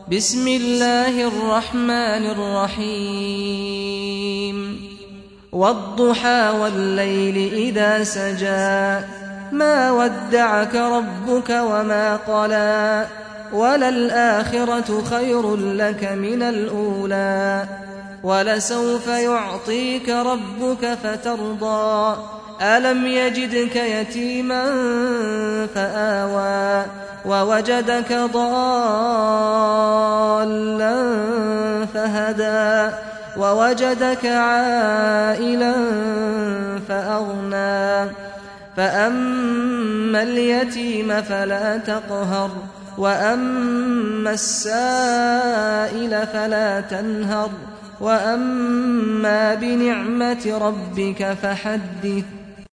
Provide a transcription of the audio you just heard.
بسم الله الرحمن الرحيم والضحى والليل إذا سجى ما ودعك ربك وما قلى وللآخرة خير لك من الأولى ولسوف يعطيك ربك فترضى ألم يجدك يتيما فآوى ووجدك ضالا فهدى ووجدك عائلا فأغنى فأما اليتيم فلا تقهر وأما السائل فلا تنهر وأما بنعمة ربك فحدث